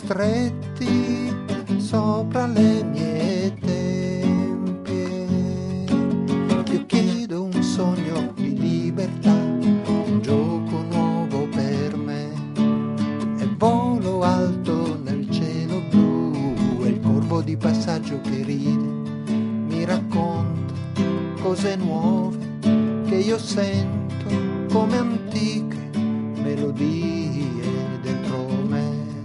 stretti sopra le mie tempie. Io chiedo un sogno di libertà, un gioco nuovo per me, e volo alto nel cielo blu, e il corvo di passaggio che ride mi racconta cose nuove che io sento come antiche melodie dentro me.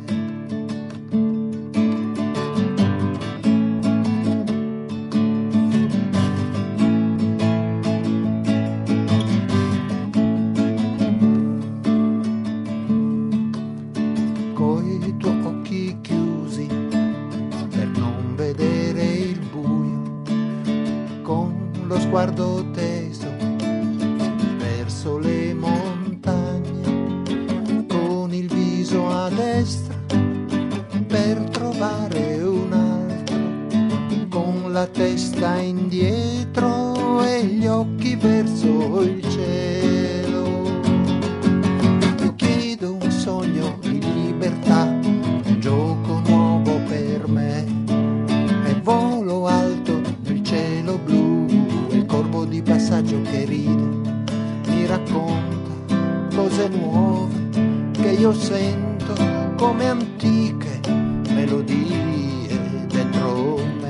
Coi tuoi occhi chiusi per non vedere il buio, con lo sguardo teso verso le montagne, con il viso a destra per trovare un altro, con la testa indietro e gli occhi verso il cielo. Io chiedo un sogno di libertà, un gioco nuovo per me, e volo alto nel cielo blu, e il corvo di passaggio che ride mi racconta cose nuove che io sento come antiche melodie dentro me.